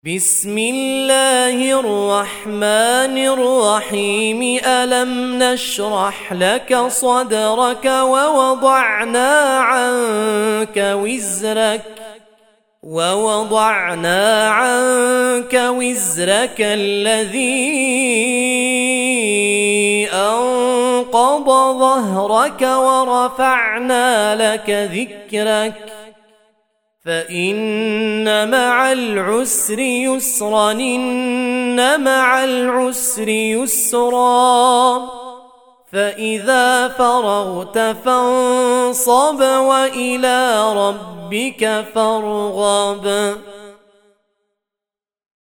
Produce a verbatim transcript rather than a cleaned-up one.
بسم الله الرحمن الرحيم ألم نشرح لك صدرك ووضعنا عنك وزرك ووضعنا عنك وزرك الذي أنقض ظهرك ورفعنا لك ذكرك فإن مع العسر يسرا إن مع العسر يسرا فإذا فرغت فانصب وإلى ربك فارغب.